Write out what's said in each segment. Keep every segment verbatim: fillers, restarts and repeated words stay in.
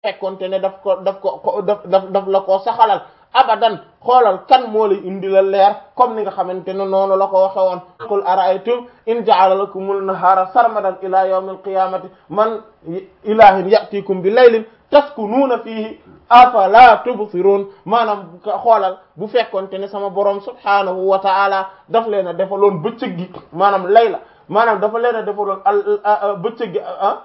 fekkonte ne daf ko daf ko daf daf daf la koo saxalal abadan xoolal kan moo lay indi la leer comme ni nga xamante ne noonu la ko waxe woon qul ara'aytum in ja'ala lakumul nahara sarmadan ila yawmil qiyamati man ilahin ya'tikum bi laylin taskunuuna fihi afala tubsirun maanaam xoolal bu fekkonte ne sama borom subhanahu wa ta'ala daf leen a defaloon bëccëg gi maanaam layla maanaam dafa leen a defaloon al bëccëg gi ah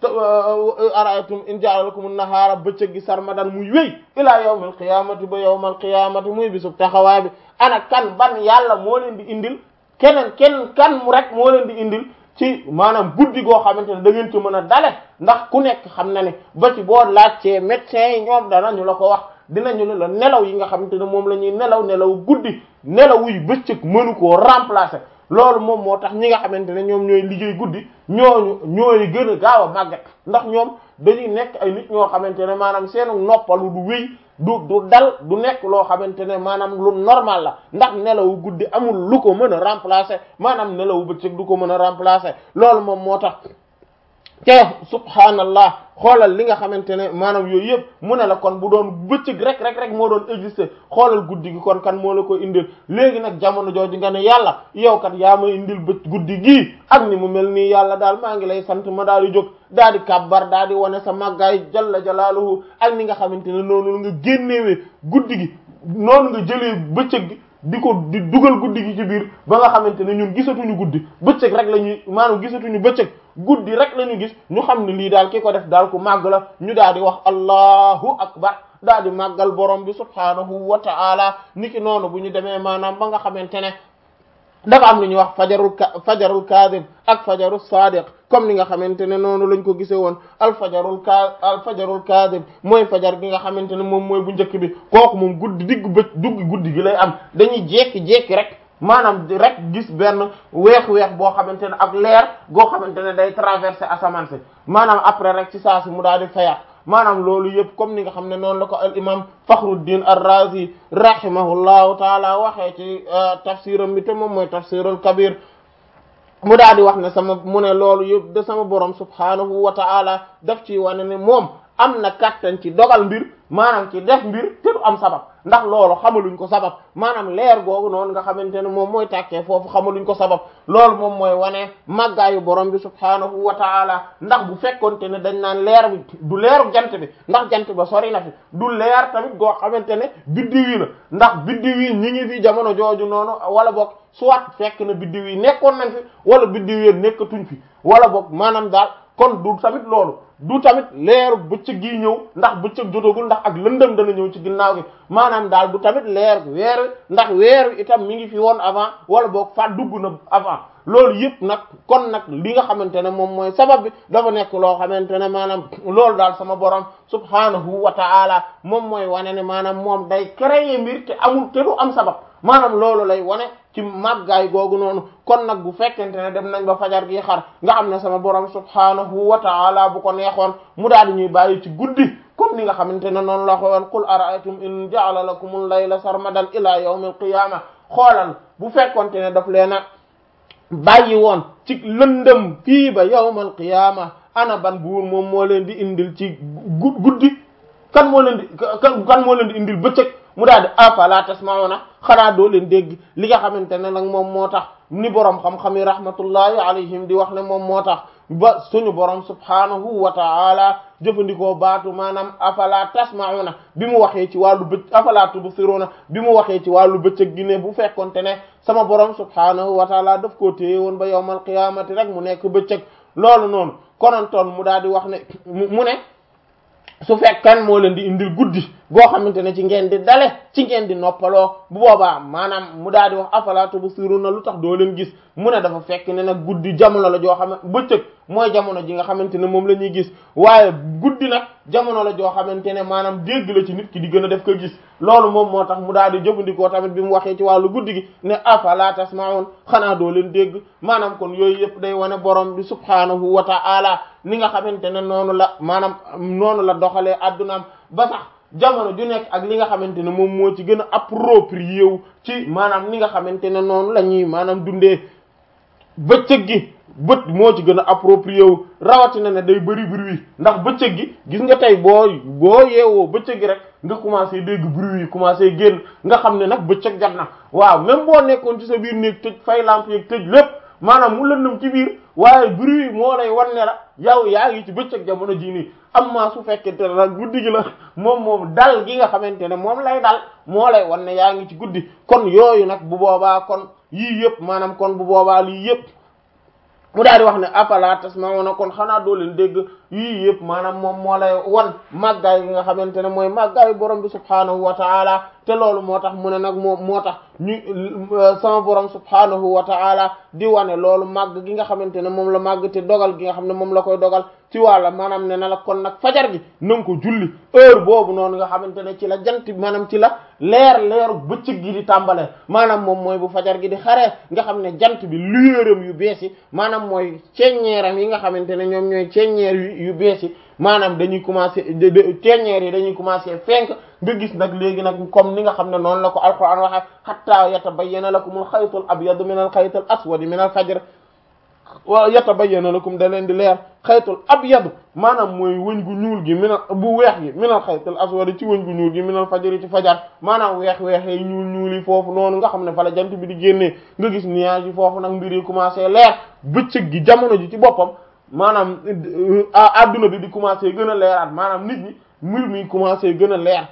ara'aytum in ja'ala lakumun nahara bëccëg gi sarmadan muy wéy ila yawmil qiyamati ba yawmal qiyamati muy bisub taxawaay bi ana kan ban yàlla moo leen di indil keneen kenn kan mu rek moo leen di indil ci maanaam guddi goo xamante ne da ngeen ci mën a dale ndax ku nekk xam na ne ba ci boo laajtee médecins yi ñoom danañu la ko wax dinañu ne la nelaw yi nga xamante ne moom la ñuy nelaw nelaw guddi nelaw yi bëccëg mënu koo remplacer loolu moom moo tax ñi nga xamante ne ñoom ñooy liggéey guddi ñooñu ñooy gën a gaaw a màgget ndax ñoom dañuy nekk ay nit ñoo xamante ne maanaam seenu noppalu du wéy du du dal du nekk loo xamante ne maanaam lu normal la ndax nelawu guddi amul lu ko mën a remplacer maanaam nelawu bëccëg du ko mën a remplacer loolu moom moo tax te subhanallah xoolal li nga xamante ne maanaam yooyu yëpp mu ne la kon bu doon bëccëg rek rek rek moo doon exister xoolal guddi gi kon kan moo la ko indil léegi nag jamono jooju nga ne yàlla yow kat yaa ma indil bët guddi gii ak ni mu mel nii yàlla daal maa ngi lay sant ma daal di jóg daal di kàbbar daal di wane sa màggaay jalla jalaaluhu ak ni nga xamante ne noonu nga génnewee guddi gi noonu nga jëlee bëccëg gi di ko di dugal guddi gi ci biir ba nga xamante ne ñun gisatuñu guddi bëccëg rek la ñuy maanaam gisatuñu bëccëg guddi rek la ñu gis ñu xam ne lii daal ki ko def daal ku màgg la ñu daal di wax allahu akbar daal di màggal borom bi subhanahu wa ta'ala niki noonu bu ñu demee maanaam ba nga xamante ne dafa am lu ñuy wax fajarul fajarul kaadib ak fajarul sadiq comme ni nga xamante ne noonu lañ ko gisee woon al fajarul ka al fajarul kaadib mooy fajar gi nga xamante ne moom mooy bu njëkk bi kooku moom guddi diggu bët dugg guddi gi lay am dañuy jékki-jékki rek maanaam rek gis benn weex-weex boo xamante ne ak leer goo xamante ne day traverser asamaan si maanaam après rek ci saa si mu daal di fayaat maanaam loolu yëpp comme ni nga xam ne noonu la ko al imam Fakhruddin ar-Razi rahimahullahu taala waxee ci tafsiram bi te moom mooy tafsirul kabir mu daal di wax ne sama mu ne loolu yëpp de sama borom subhanahu wa taala daf ci wane ne moom am na kattan ci dogal mbir maanaam ci def mbir te du am sabab ndax loolu xamaluñ ko sabab maanaam leer googu noonu nga xamante ne moom mooy tàkkee foofu xamaluñ ko sabab loolu moom mooy wane màggaayu borom bi subhaanahu wa ta'ala ndax bu fekkonte ne dañ naan leer bi du leeru jant bi ndax jant ba sori na fi du leer tamit goo xamante ne biddiw yi la ndax biddiw yi ñi ngi fi jamono jooju noonu wala boog soit fekk na biddiw yi nekkoon nañ fi wala biddiw yi nekkatuñ fi wala boog maanaam daal kon du tamit loolu du tamit leeru bëccëg gi ñëw ndax bëccëg jotagul ndax ak lëndëm dana ñëw ci ginnaaw gi maanaam daal du tamit leer weer ndax weer itam mi ngi fi woon avant wala boog fa dugg na avant loolu yëpp nag kon nag li nga xamante ne moom mooy sabab bi dafa nekk loo xamante ne maanaam loolu daal sama borom subhanahu wa ta'ala moom mooy wane ne maanaam moom day créer mbir te amul te du am sabab maanaam loolu lay wane ci màggaay googu noonu kon nag bu fekkente ne dem nañ ba fajar gi xar nga xam ne sama borom subhanahu wa ta'ala bu ko neexoon mu daal di ñuy bàyyi ci guddi comme ni nga xamante ne noonu la ko woon qul ara'aytum in ja'ala lakumul layla sarmadan ila yawmil qiyamah xoolal bu fekkonte ne daf leena bàyyi woon ci lëndëm fii ba yawmal qiyamah ana ban buur moom moo leen di indil ci guddi kan moo leen di kan moo leen di indil bëccëg mu daal di afala tasma'una xanaa doo leen dégg li nga xamante ne nag moom moo tax ni borom xam-xam yi rahmatullahi alayhim di wax ne moom moo tax ba suñu borom subhanahu wa ta'ala jëfandikoo baatu maanaam afala tasma'una bi mu waxee ci wàllu bëcc afala tubsiruna bi mu waxee ci wàllu bëccëg gi ne bu fekkonte ne sama borom subhanahu wa ta'ala daf koo téye woon ba yawmal qiyamati rek mu nekk bëccëg loolu noonu konantoon mu daal di wax ne mu ne su fekkan moo leen di indil guddi goo xamante ne ci ngeen di dale ci ngeen di noppaloo bu boobaa maanaam mu daal di wax afala tubsiruna lu tax doo leen gis mu ne dafa fekk ne nag guddi jamono la joo xam ne bëccëg mooy jamono ji nga xamante ne moom la ñuy gis waaye guddi nag jamono la joo xamante ne maanaam dégg la ci nit ki di gën a def ko gis loolu moom moo tax mu daal di jëfandikoo tamit bi mu waxee ci wàllu guddi gi ne afala tasma'un xanaa doo leen dégg maanaam kon yooyu yëpp day wane borom bi subhanahu wa ta'ala ni nga xamante ne noonu la maanaam noonu la doxalee addunaam ba sax jamono ju nekk ak li nga xamante ne moom moo ci gën a approprié wu ci maanaam ni nga xamante ne noonu la ñuy maanaam dundee bëccëg gi bët moo ci gën a approprié wu rawatina ne day bëri bruit ndax bëccëg gi gis nga tey boo boo yeewoo bëccëg gi rek nga commencé dégg bruit yi commencé génn nga xam ne nag bëccëg jot na waaw même boo nekkoon ci sa biir néeg tëj fay lampe yeeg tëj lépp maanaam mu lëndëm ci biir waaye bruit yi moo lay wan ne la yow yaa ngi ci bëccëg jamono jii nii am maa su fekkente ne nag guddi gi la moom moom dal gi nga xamante ne moom lay dal moo lay wan ne yaa ngi ci guddi kon yooyu nag bu boobaa kon yii yëpp maanaam kon bu boobaa lii yëpp mu daal di wax ne afala tasma'una kon xanaa doo leen dégg yii yëpp maanaam moom moo lay wan màggaay gi nga xamante ne mooy màggaayu borom bi subhaanahu wa ta'ala te loolu moo tax mu ne nag moom moo tax ñu sama borom subhaanahu wa ta'ala di wane loolu màgg gi nga xamante ne moom la màgg te dogal gi nga xam ne moom la koy dogal ci wàlla maanaam ne na la kon nag fajar gi na nga ko julli heure boobu noonu nga xamante ne ci la jant maanaam ci la leer leeru bëccëg gi di tàmbale maanaam moom mooy bu fajar gi di xaree nga xam ne jant bi lueuram yu bees yi maanaam mooy ceññeeram yi nga xamante ne ñoom ñooy ceññeer yu yu bees yi maanaam dañuy commencé ceññeer yi dañuy commencé fenk nga gis nag léegi nag comme ni nga xam ne noonu la ko alquran waxe hatta yatabayyana lakumul xaytul abyadu minal xaytil aswadi minal fajr wa yatabayyana lakum da leen di leer xaytul abyadu maanaam mooy wëñ gu ñuul gi minal bu weex gi minal xaytul aswadi ci wëñ gu ñuul gi minal fajri ci fajar maanaam weex weexee ñuul ñuul yi foofu noonu nga xam ne fa la jant bi di génnee nga gis nuage yi foofu nag mbir yi commencé leer bëccëg gi jamono ji ci boppam maanaam adduna bi di commencé gën a leeraat maanaam nit ñi mbir mi commencé gën a leer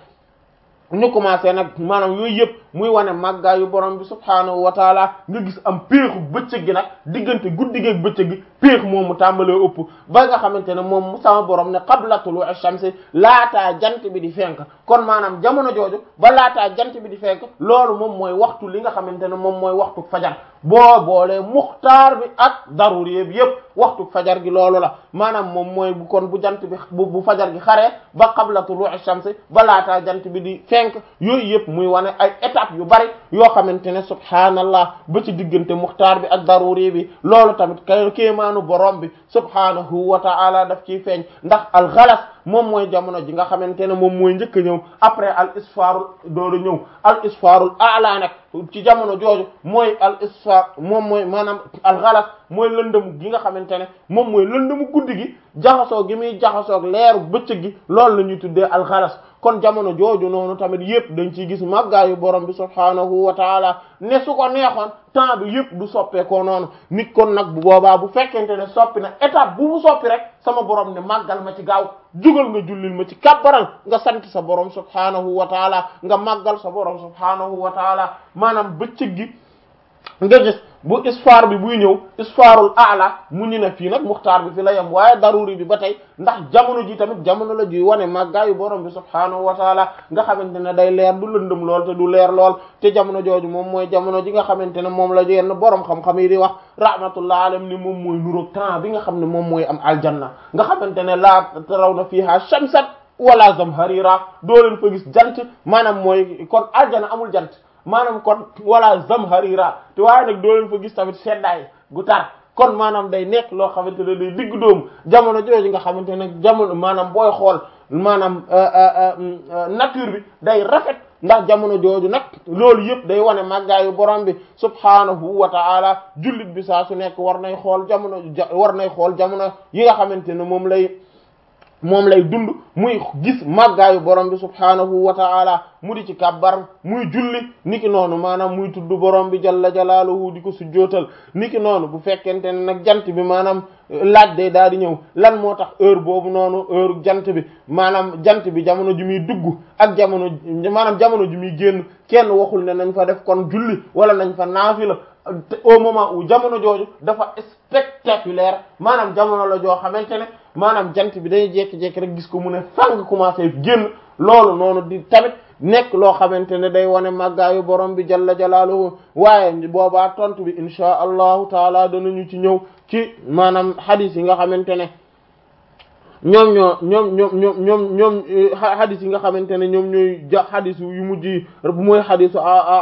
ñu commencé nag maanaam yooyu yëpp muy wane màggaayu borom bi subhaanahu wa taala nga gis am péexu bëccëg gi nag diggante guddi gi ak bëccëg gi péex moomu tàmbalee ëpp ba nga xamante ne moom sama borom ne qabla tulu'i shamsi laataa jant bi di fenk kon maanaam jamono jooju ba laataa jant bi di fenk loolu moom mooy waxtu li nga xamante ne moom mooy waxtu fajar boo boolee muxtaar bi ak daruri bi yëpp waxtu fajar gi loolu la maanaam moom mooy bu kon bu jant bi bu bu fajar gi xaree ba qabla tulu'i shamsi ba laataa jant bi di fenk yooyu yëpp muy wane ay étapes yu bari yoo xamante ne subhaanallah ba ci diggante muxtaar bi ak daruri bi loolu tamit kay kéemaanu borom bi subhaanahu wa ta'ala daf ciy feeñ ndax al ghalas moom mooy jamono ji nga xamante ne moom mooy njëkk a ñëw après al isfarul doolu ñëw al isfarul a'la nag ci jamono jooju mooy al isfar moom mooy maanaam al ghalas mooy lëndëmu gi nga xamante ne moom mooy lëndëmu guddi gi jaxasoo gi muy jaxasoog leeru bëccëg gi loolu la ñuy tuddee al ghalas kon jamono jooju noonu tamit yëpp dañ ciy gis màggaayu borom bi subhaanahu wa taala ne su ko neexoon temps bi yëpp du soppeekoo noonu nit kon nag bu boobaa bu fekkente ne soppi na étape bu mu soppi rek sama borom ne màggal ma ci gaaw jugal nga jullil ma ci kàbbaral nga sant sa borom subhaanahu wa taala nga màggal sa borom subhaanahu wa taala maanaam bëccëg gi nga gis bu isfaar bi buy ñëw isfaarul a'la mu ñu ne fii nag muxtaar bi fi la yem waaye daruri bi ba tey ndax jamono ji tamit jamono la ji wane màggaayu borom bi subhaanahu wa taala nga xamante ne day leer du lëndëm lool te du leer lool te jamono jooju moom mooy jamono ji nga xamante ne moom la yenn borom xam-xam yi di wax rahmatullah alayhim ni moom mooy nuroog temps bi nga xam ne moom mooy am aljanna nga xamante ne laa tarawna fiha shamsan wala zamharira doo leen fa gis jant maanaam mooy kon aljanna amul jant maanaam kon wala zamharira te waaye nag doo leen fa gis tamit seddaay gu tar kon maanaam day nekk loo xamante ne day digg doomu jamono jooju nga xamante ne jamono maanaam booy xool maanaam nature bi day rafet ndax jamono jooju nag loolu yëpp day wane màggaayu borom bi subhaanahu wa ta'ala jullit bi saa su nekk war nay xool jamono war nay xool jamono yi nga xamante ne moom lay moom lay dund muy gis màggaayu borom bi subhaanahu wa ta'ala mu di ci kàbbar muy julli niki noonu maanaam muy tudd borom bi jalla jalaaluhu di ko sujjootal niki noonu bu fekkente ne nag jant bi maanaam laaj day daal di ñëw lan moo tax heure boobu noonu heure jant bi maanaam jant bi jamono ji muy dugg ak jamono maanaam jamono ji muy génn kenn waxul ne nañ fa def kon julli wala nañ fa naafila au moment où jamono jooju dafa spectaculaire maanaam jamono la joo xamante ne maanaam jant bi day jékki-jékki rek gis ko mu ne fang commencé génn loolu noonu di tamit nekk loo xamante ne day wane màggaayu borom bi jalla jalaaluhu waaye boobaa tontu bi insha allahu taala danañu ci ñëw ci maanaam hadith yi nga xamante ne ñoom ñoo ñoom ñoom ñoom ñoom ñoom hadith yi nga xamante ne ñoom ñooy ja hadith yu mujj yi mooy hadithu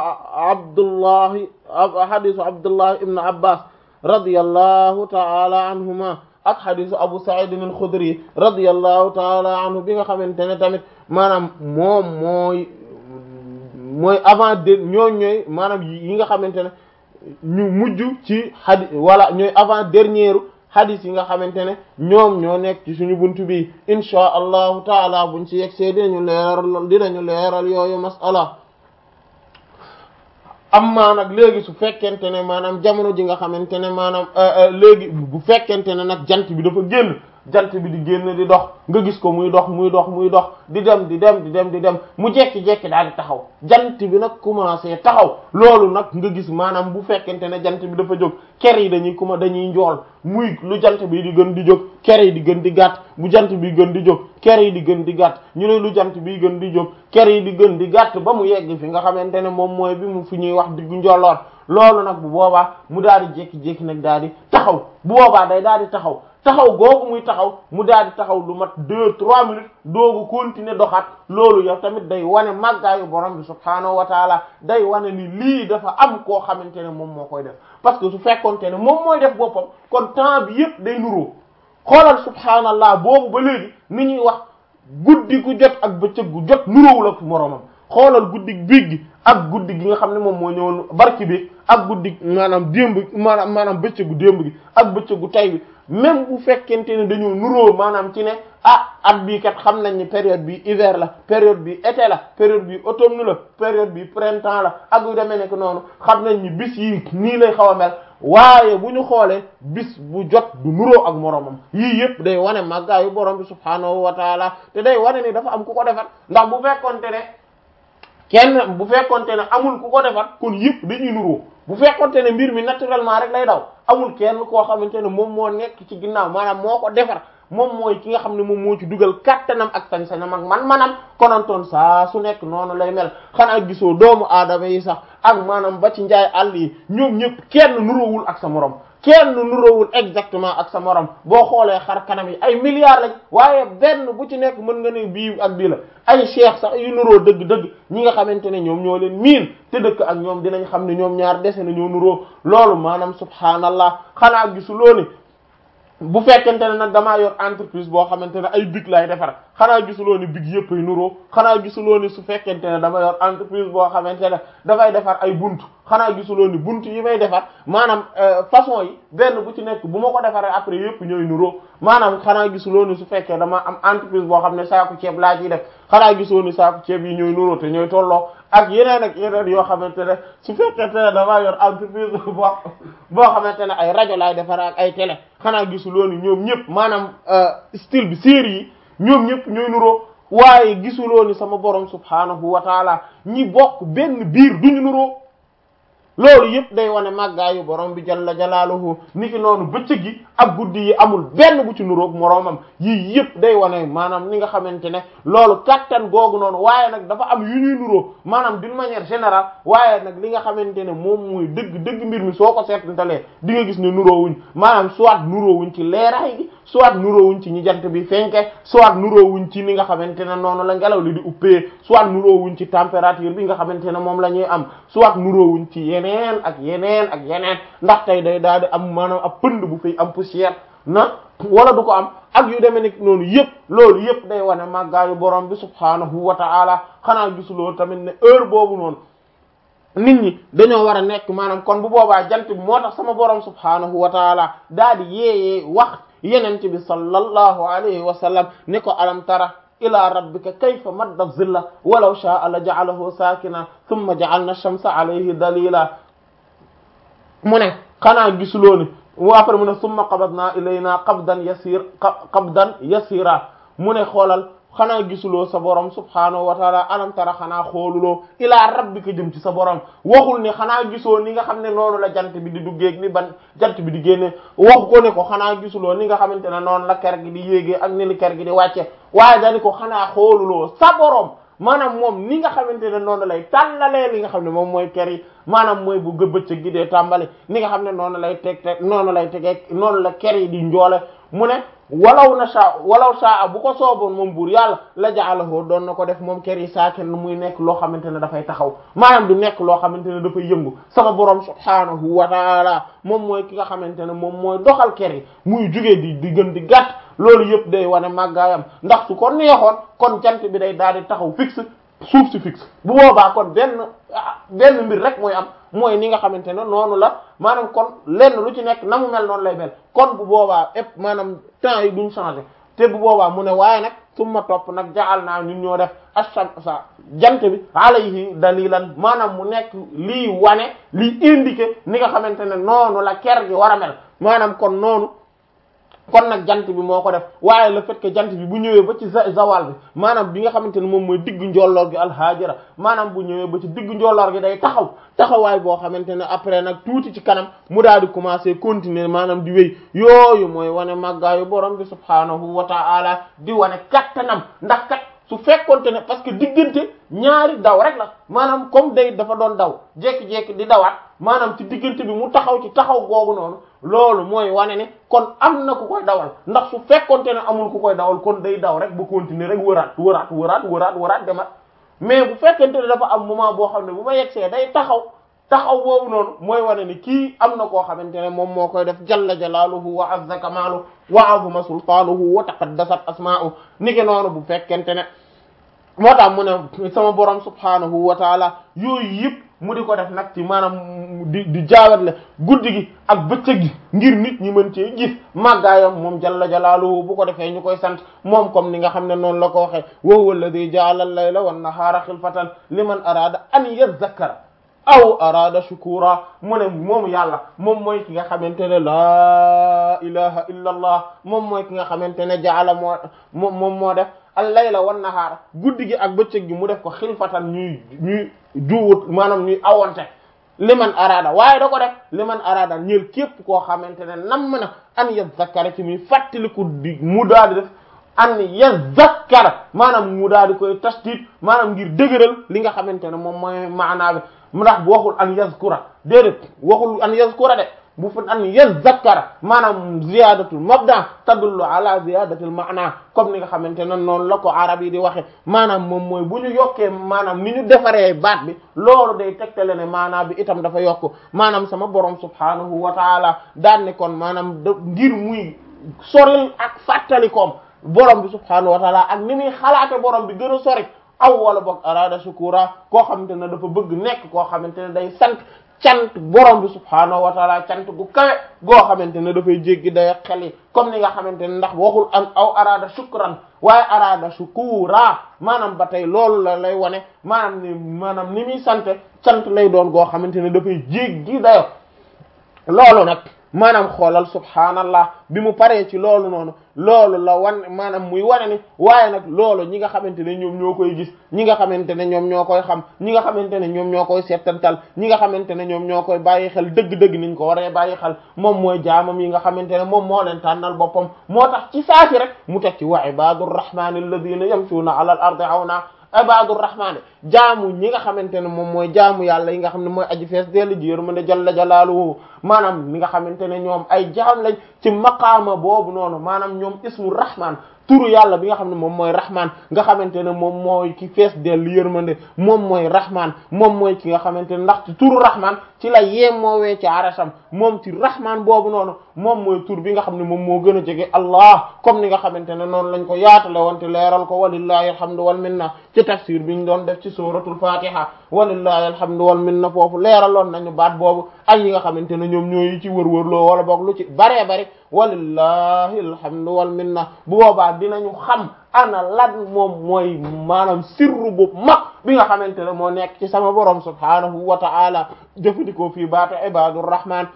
Abdullahi hadithu Abdullahi ibn Abbas radiyallahu taala anhuma ak hadithu Abu Sa'id al-Khudri radiyallahu taala anhu bi nga xamante ne tamit maanaam moom mooy mooy avant de ñooñ ñooy maanaam yi nga xamante ne ñu mujj ci hadith wala ñooy avant dernière hadith yi nga xamante ne ñoom ñoo nekk ci suñu buntu bi insha allahu taala buñ ci yegsee dinañu leeral dinañu leeral yooyu masala amma nag léegi su fekkente ne maanaam jamono ji nga xamante ne maanaam léegi bu fekkente ne nag jant bi dafa génn jant bi di génn di dox nga gis ko muy dox muy dox muy dox di dem di dem di dem di dem mu jekki-jekki daal di taxaw jant bi nag commencé taxaw loolu nag nga gis maanaam bu fekkente ne jant bi dafa jóg ker yi dañuy kuma dañuy njool muy lu jant bi di gën di jóg ker yi di gën di gàtt bu jant bi gën di jóg ker yi di gën di gàtt ñu ne lu jant bi gën di jóg ker yi di gën di gàtt ba mu yegg fi nga xamante ne moom mooy bi mu fi ñuy wax diggu njolloon loolu nag bu boobaa mu daal di jékki-jékki nag daal di taxaw bu boobaa day daal di taxaw taxaw googu muy taxaw mu daal di taxaw lu mat deux trois minutes doogu continuer doxaat loolu yow tamit day wane màggaayu borom bi subhaanahu wa taala day wane ni lii dafa am koo xamante ne moom moo koy def parce que su fekkonte ne moom mooy def boppam kon temps bi yépp day nuroo xoolal subhaanallah boobu ba léegi ni ñuy wax guddi gu jot ak bëccëg gu jot nuroowul ak moromam xoolal guddi biig gi ak guddi gi nga xam ne moom moo ñëwoon barki bi ak guddi maanaam démb maanaam maanaam bëccëgu démb gi ak bëccëgu tay bi même bu fekkente ne dañoo nuroo maanaam ci ne ah at bii kat xam nañ ni période bi hiver la période bi été la période bi automne la période bi printemps la ak yu demee nekk noonu xam nañ ni bis yi nii lay xaw a mel waaye bu ñu xoolee bis bu jot du nuroo ak moromam yii yëpp day wane màggaayu borom bi subhaanahu wa taala te day wane ni dafa am ku ko defar ndax bu fekkonte ne kenn bu fekkonte ne amul ku ko defar kon yëpp dañuy nuroo bu fekkonte ne mbir mi naturellement rek lay daw amul kenn koo xamante ne moom moo nekk ci ginnaaw maanaam moo ko defar moom mooy ki nga xam ne moom moo ci dugal kattanam ak sañ-sañam ak man-manam konantoon saa su nekk noonu lay mel xanaa gisoo doomu aadama yi sax ak maanaam ba ci njaay àll yi ñoom ñëpp kenn nuroowul ak sa morom kenn nuroowul exactement ak sa morom boo xoolee xar kanam yi ay milliards lañ waaye benn bu ci nekk mën nga ne bii ak bii la ay cheikh sax yu nuroo dëgg-dëgg ñi nga xamante ne ñoom ñoo leen miin te dëkk ak ñoom dinañ xam ne ñoom ñaar dese na ñoo nuroo loolu maanaam subhaanallah xanaa gisuloo ni bu fekkente ne nag damaa yor entreprise boo xamante ne ay big lay defar xanaa gisuloo ni big yëpp ay nuroo xanaa gisuloo ni su fekkente ne dama yor entreprise boo xamante ne dafay defar ay buntu xanaa gisuloo ni buntu yi may defar maanaam façon yi benn bu ci nekk bu ma ko defaree après yëpp ñooy nuroo maanaam xanaa gisuloo ni su fekkee dama am entreprise boo xam ne saaku ceeb laa ciy def xanaa gisoo ni saaku ceeb yi ñooy nuroo te ñooy tolloo ak yeneen ak yeneen yoo xamante ne su fekkente ne damaa yor entreprise boo boo xamante ne ay rajo laay defar ak ay télé xanaa gisuloo ni ñoom ñëpp maanaam style bi série yi ñoom ñëpp ñooy nuroo waaye gisuloo ni sama borom subhaanahu wa taala ñi bokk benn biir duñu nuroo loolu yëpp day wane màggaayu borom bi jalla jalaaluhu niki noonu bëccëg gi ak guddi yi amul benn bu ci nuroog moroomam yii yëpp day wane maanaam ni nga xamante ne loolu kattan googu noonu waaye nag dafa am yu ñuy nuroo maanaam d'une manière générale waaye nag li nga xamante ne moom mooy dëgg dëgg mbir mi soo ko seetantalee di nga gis ne nuroowuñ maanaam soit nuroowuñ ci leeraay gi soit nuroowuñ ci ñi jant bi fenke soit nuroowuñ ci ni nga xamante ne noonu la ngelaw li di uppee soit nuroowuñ ci température bi nga xamante ne moom la ñuy am soit nuroowuñ ci yeneen ak yeneen ak yeneen ndax tey day daal di am maanaam ab pënd bu fay am poussière na wala du ko am ak yu demee nekk noonu yëpp loolu yëpp day wane màggaayu borom bi subhaanahu wa ta'ala xanaa gisuloo tamit ne heure boobu noonu nit ñi dañoo war a nekk maanaam kon bu boobaa jant bi moo tax sama borom subhaanahu wa ta'ala daal di yeeyee wax yenent bi sallallahu alayhi wa sallam ne ko alam tara ila rabbika kayfa madda zilla walaw sha'a la ja'alahu sakina thumma ja'alna ash-shamsa alayhi dalila mu ne xanaa gisuloo ni mu après mu ne summa qabadna ilayna qabdan yasir qabdan yasira mu ne xoolal xanaa gisuloo sa borom subhaanahu wa taala alam tara xanaa xooluloo ilaa rabbika jëm ci sa borom waxul ne xanaa gisoo ni nga xam ne noonu la jant bi di duggeeg ni ban jant bi di génne waxu ko ne ko xanaa gisuloo ni nga xamante ne noonu la ker gi di yéegee ak ni li ker gi di wàcce waaye dani ko xanaa xooluloo sa borom maanaam moom ni nga xamante ne noonu lay tàllalee li nga xam ne moom mooy ker yi maanaam mooy bu bëccëg gi dee tàmbali ni nga xam ne noonu lay teg teg noonu lay tegee noonu la ker yi di njoole mu ne walaw na sha walaw sha bu ko sooboon moom buur yàlla la ja'alahu doon na ko def moom ker yi saaken muy nekk loo xamante ne dafay taxaw maanaam du nekk loo xamante ne dafay yëngu sama borom subhaanahu wa ta'ala moom mooy ki nga xamante ne moom mooy doxal ker yi muy jugee di di gën di gàtt loolu yëpp day wane màggaayam ndax su ko neexoon kon jant bi day daal di taxaw fixe suuf si fixe bu boobaa kon benn benn mbir rek mooy am mooy ni nga xamante ne noonu la maanaam kon lenn lu ci nekk na mu mel noonu lay mel kon bu boobaa ëpp maanaam temps yi duñ changer te bu boobaa mu ne waaye nag summa topp nag jaal naa ñun ñoo def ash-shamsa jant bi alayhi dalilan maanaam mu nekk lii wane lii indiqué ni nga xamante ne noonu la ker gi war a mel maanaam kon noonu kon nag jant bi moo ko def waaye le fait que jant bi bu ñëwee ba ci zawal bi maanaam bi nga xamante ne moom mooy diggu njolloor gi alhaajira maanaam bu ñëwee ba ci diggu njolloor gi day taxaw taxawaay boo xamante ne après nag tuuti ci kanam mu daal di commencer continuer maanaam di wéy yooyu mooy wane màggaayu borom bi subhaanahu wa ta'ala di wane kattanam ndax kat su fekkonte ne parce que diggante ñaari daw rek la maanaam comme day dafa doon daw jékki-jékki di dawaat maanaam ci diggante bi mu taxaw ci taxaw googu noonu loolu mooy wane ne kon am na ku koy dawal ndax su fekkonte ne amul ku koy dawal kon day daw rek ba continuer rek wëraat wëraat wëraat wëraat wëraat demat mais bu fekkente ne dafa am moment boo xam ne bu ma yegsee day taxaw taxaw boobu noonu mooy wane ne kii am na koo xamante ne moom moo koy def jalla jalaaluhu wa azza kamaaluhu wa azuma sultaanuhu wa taqaddasat asmaa'uhu niki noonu bu fekkente ne moo tax mu ne sama borom subhaanahu wa taala yooyu yëpp mu di ko def nag ci maanaam di di jaawatle guddi gi ak bëccëg gi ngir nit ñi mën cee gis màggaayam moom jalla jalaaluhu bu ko defee ñu koy sant moom comme ni nga xam ne noonu la ko waxee wa huwa alladhi ja'ala al-layla wan-nahaara khilfatan liman arada an yadhakkara aw arada shukura mu ne moom yàlla moom mooy ki nga xamante ne laa ilaha illa allah moom mooy ki nga xamante ne jaala moo moom moom moo def al layla wan nahaar guddi gi ak bëccëg gi mu def ko xilfatan ñuy ñuy juwut maanaam ñuy awante liman arada waaye da ko def liman arada ñeel képp koo xamante ne nam na an yazakkara ci muy fàttaliku di mu daal di def an yazakkara maanaam mu daal di koy tasdiid maanaam ngir dëgëral li nga xamante ne moom mooy maanaa bi mu ndax bu waxul an yazkura déedéet waxul an yazkura de bu fa an yazakkara maanaam ziyadatul mabda tadullu ala ziyadatul maana comme ni nga xamante ne noonu la ko arab yi di waxe maanaam moom mooy bu ñu yokkee maanaam ni ñu defaree baat bi loolu day tegtale ne maanaam bi itam dafa yokk maanaam sama borom subhanahu wa taala daan ne kon maanaam da ngir muy soril ak fàttalikoom borom bi subhanahu wa taala ak ni muy xalaate borom bi gën a sori aw wala boog arada shukura koo xamante ne dafa bëgg nekk koo xamante ne day sant cant borom bi subhaanahu wa taala cant gu kawe goo xamante ne dafay jéggi day xel yi comme ni nga xamante ne ndax waxul an aw arada shukran waaye arada shukura maanaam ba tey loolu la lay wone maanaam ni maanaam ni muy sante cant lay doon goo xamante ne dafay jéggi dayo loolu nag maanaam xoolal subhaanallah bi mu paree ci loolu noonu loolu la wan maanaam muy wane ni waaye nag loolu ñi nga xamante ne ñoom ñoo koy gis ñi nga xamante ne ñoom ñoo koy xam ñi nga xamante ne ñoom ñoo koy settantal ñi nga xamante ne ñoom ñoo koy bàyyi xel dëgg-dëgg niñ ko waree bàyyi xel moom mooy jaamam yi nga xamante ne moom moo leen tànnal boppam moo tax ci saasi rek mu teg ci wa ibadur rahmani alladhina yamshuna ala al ardi awna ibadur rahmani jaamu ñi nga xamante ne moom mooy jaamu yàlla yi nga xam ne mooy aji fees dellu ji yërmande jalla jalaaluhu maanaam ñi nga xamante ne ñoom ay jaam lañ ci maqaama boobu noonu maanaam ñoom ismu rahman turu yàlla bi nga xam ne moom mooy rahman nga xamante ne moom mooy ki fees dellu yërmande moom mooy rahman moom mooy ki nga xamante ne ndax ci turu rahman ci la yemoowee ci arasam moom ci rahman boobu noonu moom mooy tur bi nga xam ne moom moo gën a jege allah comme ni nga xamante ne noonu lañ ko yaatale wante leeral ko walillahi alhamdu wal minna ci tafsir bi ñu doon def ci suratul fatiha walillahi alhamdu wal minna foofu leeraloon nañu baat boobu ak yi nga xamante ne ñoom ñooy ci wër-wërloo wala boog lu ci baree bari walillahi alhamdu wal minna bu boobaa dinañu xam ana lan moom mooy maanaam sirru bu mag bi nga xamante ne moo nekk ci sama borom subhanahu wa ta'ala jëfandikoo fii baatu ibadur rahman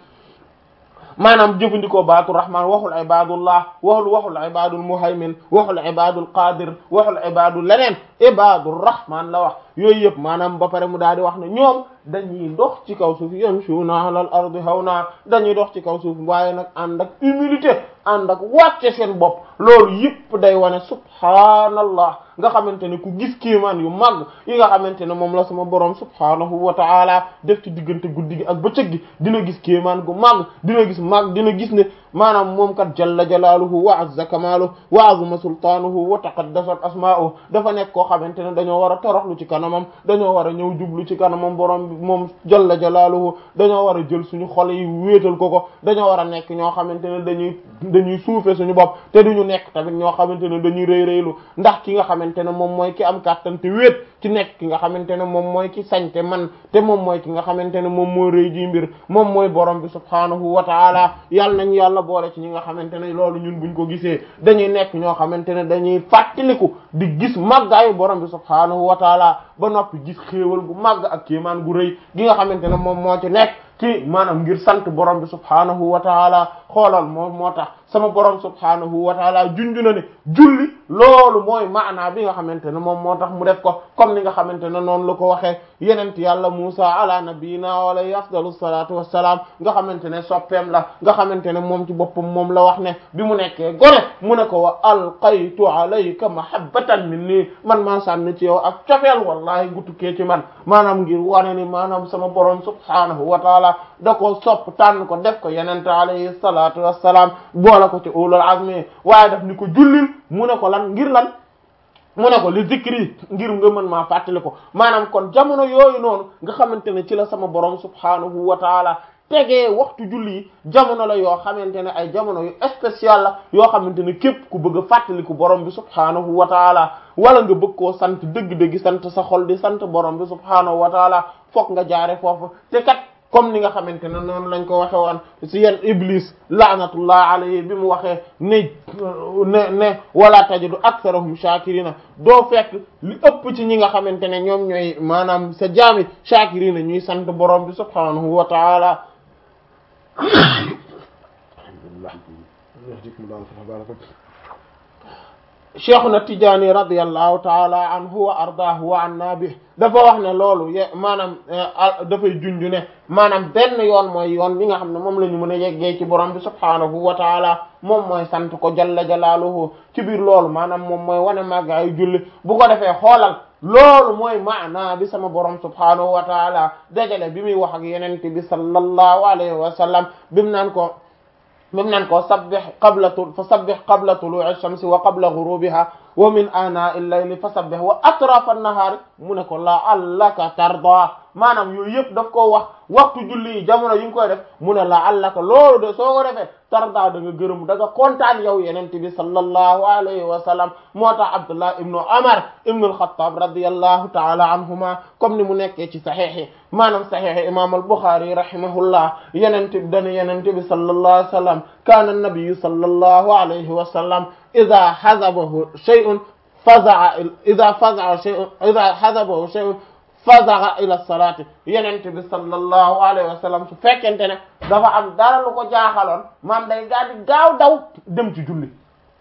maanaam jëfandikoo baatu rahman waxul ibadullah waxul waxul ibadul muhaymin waxul ibadul qadir waxul ibadul leneen ibadur rahman la wax yooyu yëpp maanaam ba pare mu daal di wax ne ñoom dañuy dox ci kaw suuf yamshuna alal ardi hawna dañuy dox ci kaw suuf waaye nag ànd ak humilité ànd ak wàcce seen bopp loolu yëpp day wane subhaanallah nga xamante ne ku gis kéemaan yu mag yi nga xamante ne moom la sama borom subhaanahu wa ta'ala def ci diggante guddi gi ak bëccëg gi dina gis kéemaan gu mag dina gis mag dina gis ne maanaam moom kat jalla jalaaluhu wa azza kamaaluhu wa azuma sultaanuhu wa taqaddasat asmaa'uhu dafa nekk koo xamante ne dañoo war a toroxlu ci kanam kanamam dañoo war a ñëw jublu ci kanamam borom bi moom jalla jalaaluhu dañoo war a jël suñu xol yi wéetal ko ko dañoo war a nekk ñoo xamante ne dañuy dañuy suufe suñu bopp te duñu nekk tamit ñoo xamante ne dañuy rëy rëylu ndax ki nga xamante ne moom mooy ki am kàttan te wéet ci nekk ki nga xamante ne moom mooy ki sañ te man te moom mooy ki nga xamante ne moom mooy rëy ji mbir moom mooy borom bi subhaanahu wa taala yàlla nañu yàlla boole ci ñi nga xamante ne loolu ñun buñ ko gisee dañuy nekk ñoo xamante ne dañuy fàttaliku di gis màggaayu borom bi subhaanahu wa taala ba noppi gis xéewal gu màgg ak kéemaan gu rëy gi nga xamante ne moom moo ci nekk ci maanaam ngir sant borom bi subhaanahu wa taala xoolal moom moo tax sama borom subhaanahu wa taala junju na ne julli loolu mooy maanaa bi nga xamante ne moom moo tax mu def ko comme ni nga xamante ne noonu la ko waxee yenent yàlla Musa ala nabiyina wa alayhi afdalu salatu wassalaam nga xamante ne soppeem la nga xamante ne moom ci boppam moom la wax ne bi mu nekkee gone mu ne ko wa alqaytu alayka mahabbatan minni man maa sànni ci yow ak cofeel wallahi gu tukkee ci man maanaam ngir wane ni maanaam sama borom subhaanahu wa taala da ko sopp tànn ko def ko yenente alayhi salatu wassalaam boole ko ci ulul azmi waaye daf ni ko jullil mu ne ko lan ngir lan mu ne ko li zikri ngir nga mën maa fàttali ko maanaam kon jamono yooyu noonu nga xamante ne ci la sama borom subhaanahu wa taala tegee waxtu julli yi jamono la yoo xamante ne ay jamono yu spécial la yoo xamante ne képp ku bëgg a fàttaliku borom bi subhaanahu wa taala wala nga bëgg koo sant dëgg-dëgg sant sa xol di sant borom bi subhaanahu wa taala fokk nga jaare foofu te kat comme ni nga xamante ne noonu lañ ko waxe woon ci yenn iblis laanatullah alayhi bi mu waxee ne ne ne wala tajidu aktharahum shakirina doo fekk li ëpp ci ñi nga xamante ne ñoom ñooy maanaam sa jaami shakirina ñuy sant borom bi subhanahu wa ta'ala Cheikhuna Tijaani radiyallahu ta'ala anhu wa ardaahu wa anna bi dafa wax ne loolu ye maanaam dafay junju ne maanaam benn yoon mooy yoon bi nga xam ne moom la ñu mën a yeggee ci borom bi subhaanahu wa ta'ala moom mooy sant ko jalla jalaaluhu ci biir loolu maanaam moom mooy wane màggaayu julli bu ko defee xoolal loolu mooy maana bi sama borom subhaanahu wa ta'ala dajale bi muy wax ak yenente bi sallallahu alayhi wa sallam bimu naan ko mim nan ko sabbih qabla tul fa sabbih qabla tulu'i shamsi wa qabla ghurubiha wa min ana al-layli fa sabbih wa atrafa an-nahari mu ne ko la'allaka tarda maanaam yooyu yëpp daf koo wax waxtu julli yi jamono yi nga koy def mu ne la'allaka loolu de soo ko defee tarda da nga gërëm da nga kontaan yow yenente bi sallallahu alayhi wa sallam moo tax Abdullah ibnu Umar ibnu al-Khattab radiyallahu ta'ala anhuma comme ni mu nekkee ci saxiix yi maanaam saxiix imam al-Bukhari rahimahullah yenente bi dana yenente bi sallallahu alayhi wa sallam kaana an-nabiyyu sallallahu alayhi wa sallam idha hazabahu shay'un faza'a idha faza'a shay'un idha hazabahu shay'un faza'a ila salati yenente bi sallallahu alayhi wa sallam su fekkente ne dafa am dara lu ko jaaxaloon maam day gaa di gaaw daw dem ci julli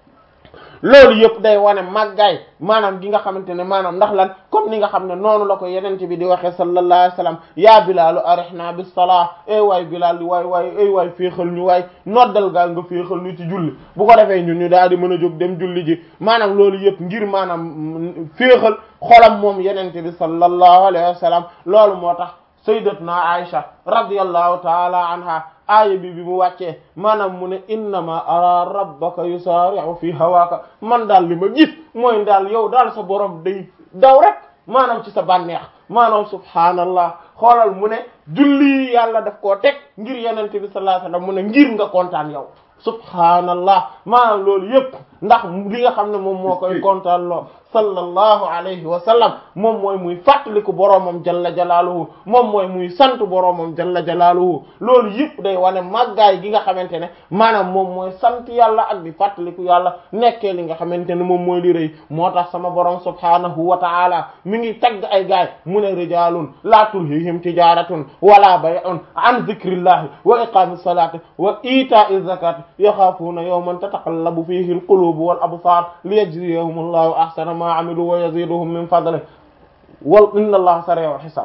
loolu yëpp day wane màggaay maanaam gi nga xamante ne maanaam ndax lan comme ni nga xam ne noonu la ko yenente bi di waxee sallallahu alayhi wa sallam yaa bilaalu arihna bis salaa ay waay bilaal di waay waay ay waay féexal ñu waay noddal gaa nga féexal ñu ci julli bu ko defee ñun ñu daal di mën a jóg dem julli ji maanaam loolu yëpp ngir maanaam féexal xolam moom yenente bi sallallahu alayhi wa sallam loolu moo tax sayyidatuna Aisha radiyallahu ta'ala anha aaya bi bi mu wàccee maanaam mu ne innama ara rabbaka yusari'u fi hawaka man daal li ma gis mooy daal yow daal sa borom day daw rek maanaam ci sa bànneex maanaam subhaanallah xoolal mu ne julli yàlla daf koo teg ngir yenente bi sallallahu alayhi wasallam mu ne ngir nga kontaan yow subhaanallah maanaam loolu yëpp ndax li nga xam ne moom moo koy kontaan loo sallallahu alayhi wa sallam moom mooy muy fàttaliku boroomam jalla jalaaluhu moom mooy muy sant boroomam jalla jalaaluhu loolu yëpp day wane màggaay gi nga xamante ne maanaam moom mooy sant yàlla ak di fàttaliku yàlla nekkee li nga xamante ne moom mooy li rëy moo tax sama borom subhaanahu wa ta'ala mi ngi tagg ay gaay mu ne rijaalun laa tulhihim tijaratun wala bay'un an dhikrillahi wa iqamis salati wa ita'iz zakati yaxaafuuna yawman tataqallabu fihi alqulubu wal absar liyajziyahumullahu ahsana ma amilu wa yaziduhum min fadlihi wal inna allaha sari'ul hisab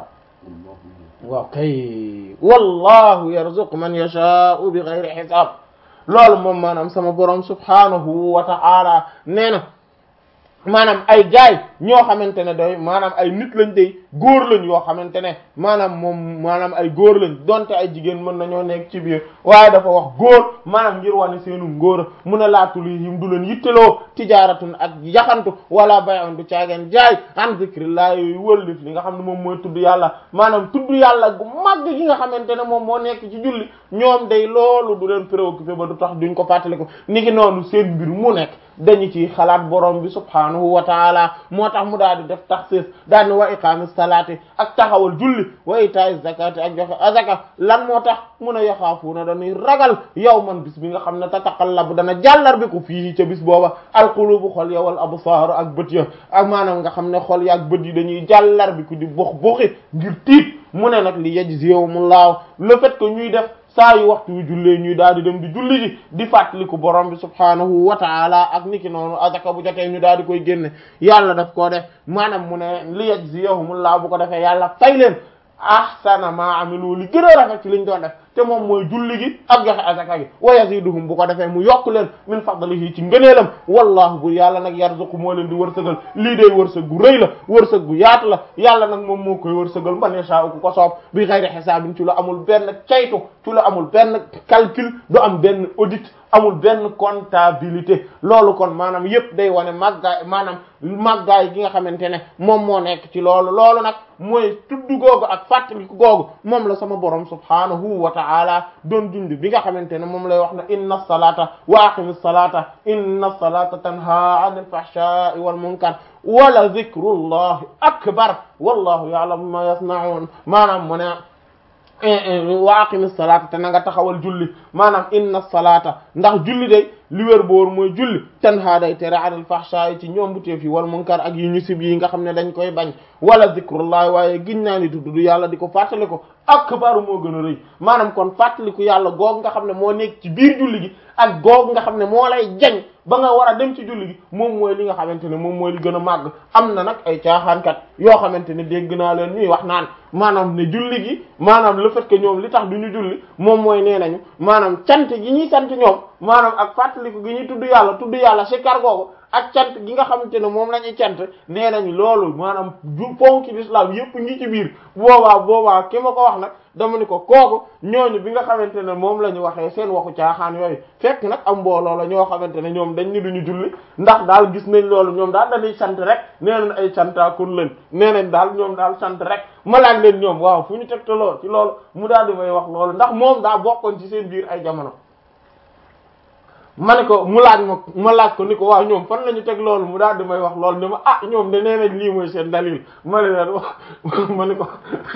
waaw kay wallahu yarzuqu man yasha'u bighayri hisab loolu moom maanaam sama borom subhanahu wa ta'ala nee na maanaam ay gaay ñoo xamante ne day maanaam ay nit lañ day góor lañ yoo xamante ne maanaam moom maanaam ay góor lañ donte ay jigéen mën nañoo nekk ci biir waaye dafa wax góor maanaam ngir wane seenu ngóor mu ne laa tulihim du leen yitteloo tijaaratun ak yaxantu wala bay'un du caageen jaay an zikrillah yooyu wëllif li nga xam ne moom mooy tudd yàlla maanaam tudd yàlla gu màgg gi nga xamante ne moom moo nekk ci julli ñoom day loolu du leen préoccupé ba du tax duñ ko fàttali ko niki noonu seen mbir mu nekk dañu ci xalaat borom bi subhaanahu wa taala moo tax mu daal di def taxsiis daal ni wa iqaamis salaati ak taxawal julli wa itaa'iz zakaati ak joxe azaka lan moo tax mun a yaxaafuuna dañuy ragal yawman bis bi nga xam ne tataqallabu dana jàllar bi ko fii ca bis booba alqulubu xol ya wal absaar ak bët ya ak maanaam nga xam ne xol ya ak bët yi dañuy jàllar bi ko di box boxi ngir tiit mu ne nag li yajziyahumullahu le fait que ñuy def saa yu waxtu wi jullee ñuy daal di dem di julli ji di fàttaliku borom bi subhaanahu wa taala ak niki noonu azaka bu jotee ñu daal di koy génne yàlla daf koo def maanaam mu ne li yajziyahumullahu bu ko defee yàlla fay leen ahsana ma amilu li gën a rafet ci liñ doon def te moom mooy julli gi ak joxe azaka gi wa yaziduhum bu ko defee mu yokk leen min fadlihi ci ngëneelam wallahu bu yàlla nag yarzuqu moo leen di wërsëgal lii day wërsëg gu rëy la wërsëg gu yaatu la yàlla nag moom moo koy wërsëgal man yasha'u ku ko soob bi ghayri hisaabin ci lu amul benn caytu ci lu amul benn calcul du am benn audit amul benn comptabilité loolu kon maanaam yépp day wane màggaay maanaam màggaay gi nga xamante ne moom moo nekk ci loolu loolu nag mooy tudd googu ak fàttaliku googu moom la sama borom subhaanahu wa ta'ala doon dund bi nga xamante ne moom lay wax na inna salata wa aqimis salata inna salata tanha 'anil fahsha'i wal munkar wala dhikrullahi akbar wallahu ya'lamu ma yasna'un maanaam mu ne wa aqimis salata te na nga taxawal julli maanaam inna salata ndax julli day li wér boor mooy julli tanha day tere anil fahsha'i ci ñoom bu teef yi wal munkar ak yi ñu sib yi nga xam ne dañ koy bañ wala zikrullahi waaye giñ naa ni tudd yàlla di ko fàttali ko akbaru moo gën a rëy maanaam kon fàttaliku yàlla goog nga xam ne moo nekk ci biir julli gi ak goog nga xam ne moo lay jañ ba nga war a dem ci julli gi moom mooy li nga xamante ne moom mooy li gën a màgg am na nag ay caaxaankat yoo xamante ne dégg naa leen ñuy wax naan maanaam ne julli gi maanaam le fait que ñoom li tax du ñu julli moom mooy nee nañu maanaam cant gi ñuy sant ñoom maanaam ak fàttaliku gi ñuy tudd yàlla tudd yàlla sikkar googu ak cant gi nga xamante ne moom la ñuy cant nee nañu loolu maanaam ju ponki l'islam yépp ngi ci biir boobaa boobaa ki ma ko wax nag dama ni ko kooku ñooñu bi nga xamante ne moom la ñu waxee seen waxu caaxaan yooyu fekk nag am mbooloo la ñoo xamante ne ñoom dañ ni duñu julli ndax daal gis nañ loolu ñoom daal dañuy sant rek nee nañ ay cantaakun leen nee nañ daal ñoom daal sant rek ma laaj leen ñoom waaw fu ñu tegtaloo ci loolu mu daal di may wax loolu ndax moom daa bokkoon ci seen biir ay jamono ma ne ko mu laaj ma ma laaj ko ni ko waaw ñoom fan la ñu teg loolu mu daal di may wax loolu ne ma ah ñoom de nee nañ lii mooy seen dalil ma ne leen wax ma ne ko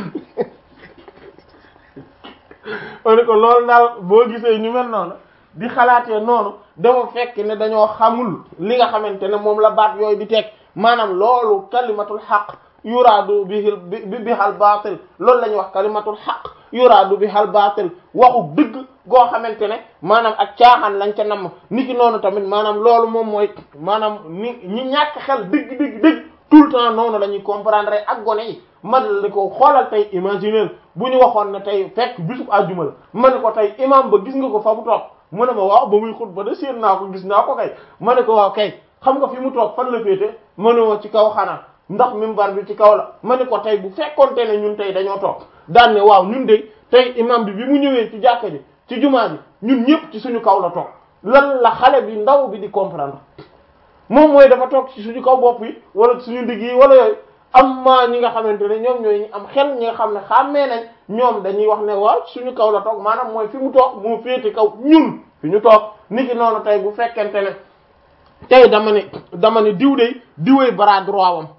ma ne ko loolu daal boo gisee ñu mel noonu di xalaatee noonu dama fekk ne dañoo xamul li nga xamante ne moom la baat yooyu di teg maanaam loolu kalimatul xaq yuraadu bihil bi bihal baatil loolu la ñuy wax kalimatul xaq yuraadu bihal baatil waxu dëgg goo xamante ne maanaam ak caaxaan lañ ca namm niki noonu tamit maanaam loolu moom mooy maanaam ni ñi ñàkk xel dëgg dëgg dëgg tout le temps noonu la ñuy comprendre ak gone yi man li ko xoolal tey imaginer bu ñu waxoon ne tey fekk bisub àjjuma la ma ne ko tey imam ba gis nga ko fa mu toog mu ne ma waaw ba muy xutba de séen naa ko gis naa ko kay ma ne ko waaw kay xam nga fi mu toog fan la féete ma ne ma ci kaw xanaa ndax minbar bi ci kaw la ma ne ko tey bu fekkoonte ne ñun tey dañoo toog daan ne waaw ñun de tey imam bi bi mu ñëwee ci jàkka ji ci jumaa ji ñun ñëpp ci suñu kaw la toog lan la xale bi ndaw bi di comprendre moom mooy dafa toog ci suñu kaw bopp yi wala suñu ndigg yi wala yooyu am ma ñi nga xamante ne ñoom ñooy ñi am xel ñi nga xam ne xàmmee nañ ñoom dañuy wax ne waaw suñu kaw la toog maanaam mooy fi mu toog moo féete kaw ñun fi ñu toog niki noonu tey bu fekkente ne tey dama ne dama ne diw de diwee bras droit wam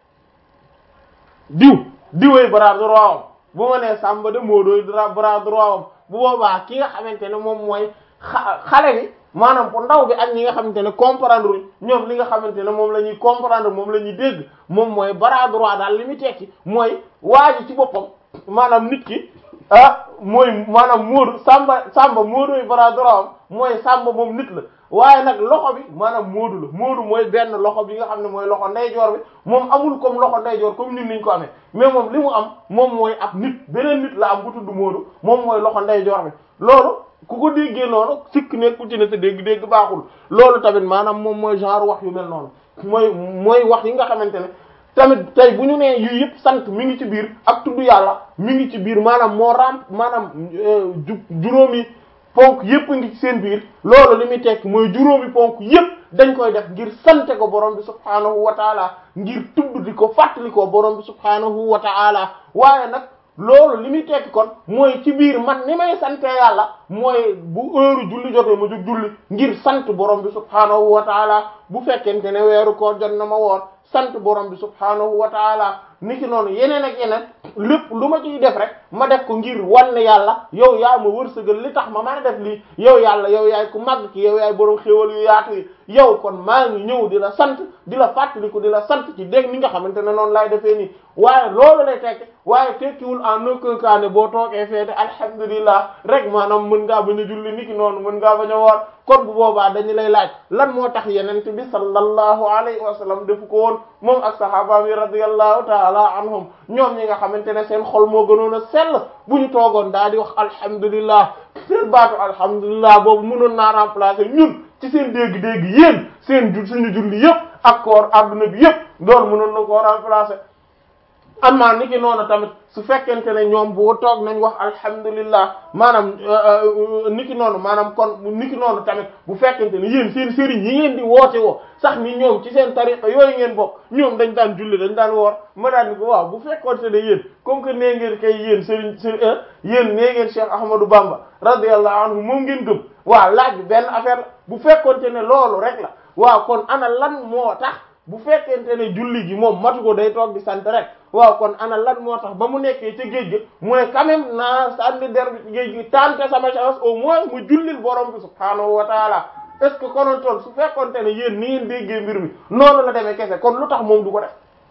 diw diwee bras droit wam bu ma nee Samba de moo doy bras droit wam bu boobaa ki nga xamante ne moom mooy xale bi maanaam ko ndaw bi ak ñi nga xamante ne comprendre ñoom li nga xamante ne moom la ñuy comprendre moom la ñuy dégg moom mooy bras droit daal li muy tekki mooy waa ji ci boppam maanaam nit ki ah mooy maanaam Moodu Samba Samba Moodu bras droit am mooy Samba moom nit la waaye nag loxo bi maanaam Moodu la Moodu mooy benn loxo bi nga xam ne mooy loxo ndeyjoor bi moom amul comme loxo ndeyjoor comme ñun niñ ko amee mais moom li mu am moom mooy ab nit beneen nit la am bu tudd Moodu moom mooy loxo ndeyjoor bi loolu ku ko déggee noonu sikk nekkul ci ne sa dégg-dégg baaxul loolu tamit maanaam moom mooy genre wax yu mel noonu mooy mooy wax yi nga xamante ne tamit tey bu ñu nee yu yëpp sant mi ngi ci biir ak tudd yàlla mi ngi ci biir maanaam moo ram maanaam ju juróomi ponk yëpp ngi ci seen biir loolu li muy tekk mooy juróomi ponk yëpp dañ koy def ngir sante ko borom bi subhaanahu wa taala ngir tudd di ko fàttali ko borom bi subhaanahu wa taala waaye nag loolu li muy tekki kon mooy ci biir man ni may sante yàlla mooy bu heure julli jotee ma jóg julli ngir sant borom bi subhaanahu wa taala bu fekkente ne weeru koor jot na ma woor sant borom bi subhaanahu wa taala niki noonu yeneen ak yeneen lépp lu ma ciy def rek ma def ko ngir wan ne yàlla yow yaa ma wërsëgal li tax ma mën a def lii yow yàlla yow yaay ku màgg ki yow yaay borom xéwal yu yaatu yi yow kon maa ngi ñëw di la sant di la fàttaliku di la sant ci dégg ni nga xamante ne noonu laay defee nii waaye loolu lay tekki waaye tekkiwul en aucun cas ne boo toogee feete alhamdulillah rek maanaam mën ngaa bañ a julli niki noonu mën ngaa bañ a woor kon bu boobaa dañu lay laaj lan moo tax yenente bi sallallahu alayhi wa sallam defu ko woon moom ak sahaaba mi radiyallahu taala anhum ñoom ñi nga xamante ne seen xol moo gënoon a sell bu ñu toogoon daal di wax alhamdulillah seen baatu alhamdulillah boobu mënoon naa remplacer ñun ci seen dégg-dégg yéen seen ju suñu julli yëpp ak koor adduna bi yëpp doon mënoon na koo remplacer amma niki noonu tamit su fekkente ne ñoom boo toog nañ wax alhamdulillah maanaam niki noonu maanaam kon niki noonu tamit bu fekkente ne yéen seen sëriñ yi ngeen di woote woo sax ni ñoom ci seen tariqa yooyu ngeen bokk ñoom dañ daan julli dañ daan woor ma daan ni ko waaw bu fekkoonte ne yéen comme que nee ngeen kay yéen sëriñ sëriñ yéen nee ngeen Cheikh Ahmadou Bamba radiyallahu anhu moom ngeen gëm waaw laaj bi benn affaire bu fekkoonte ne loolu rek la waaw kon ana lan moo tax bu fekkente ne julli gi moom matu ko day toog di sant rek waaw kon ana lan moo tax ba mu nekkee ca géej gi mu ne quand même naa sànni der bi ci géej gi tenter sama chance au moins mu jullil borom bi subhaanahu wa taala est-ce que konoon toon su fekkonte ne yéen ni ngeen déggee mbir mi noonu la demee kese kon lu tax moom du ko def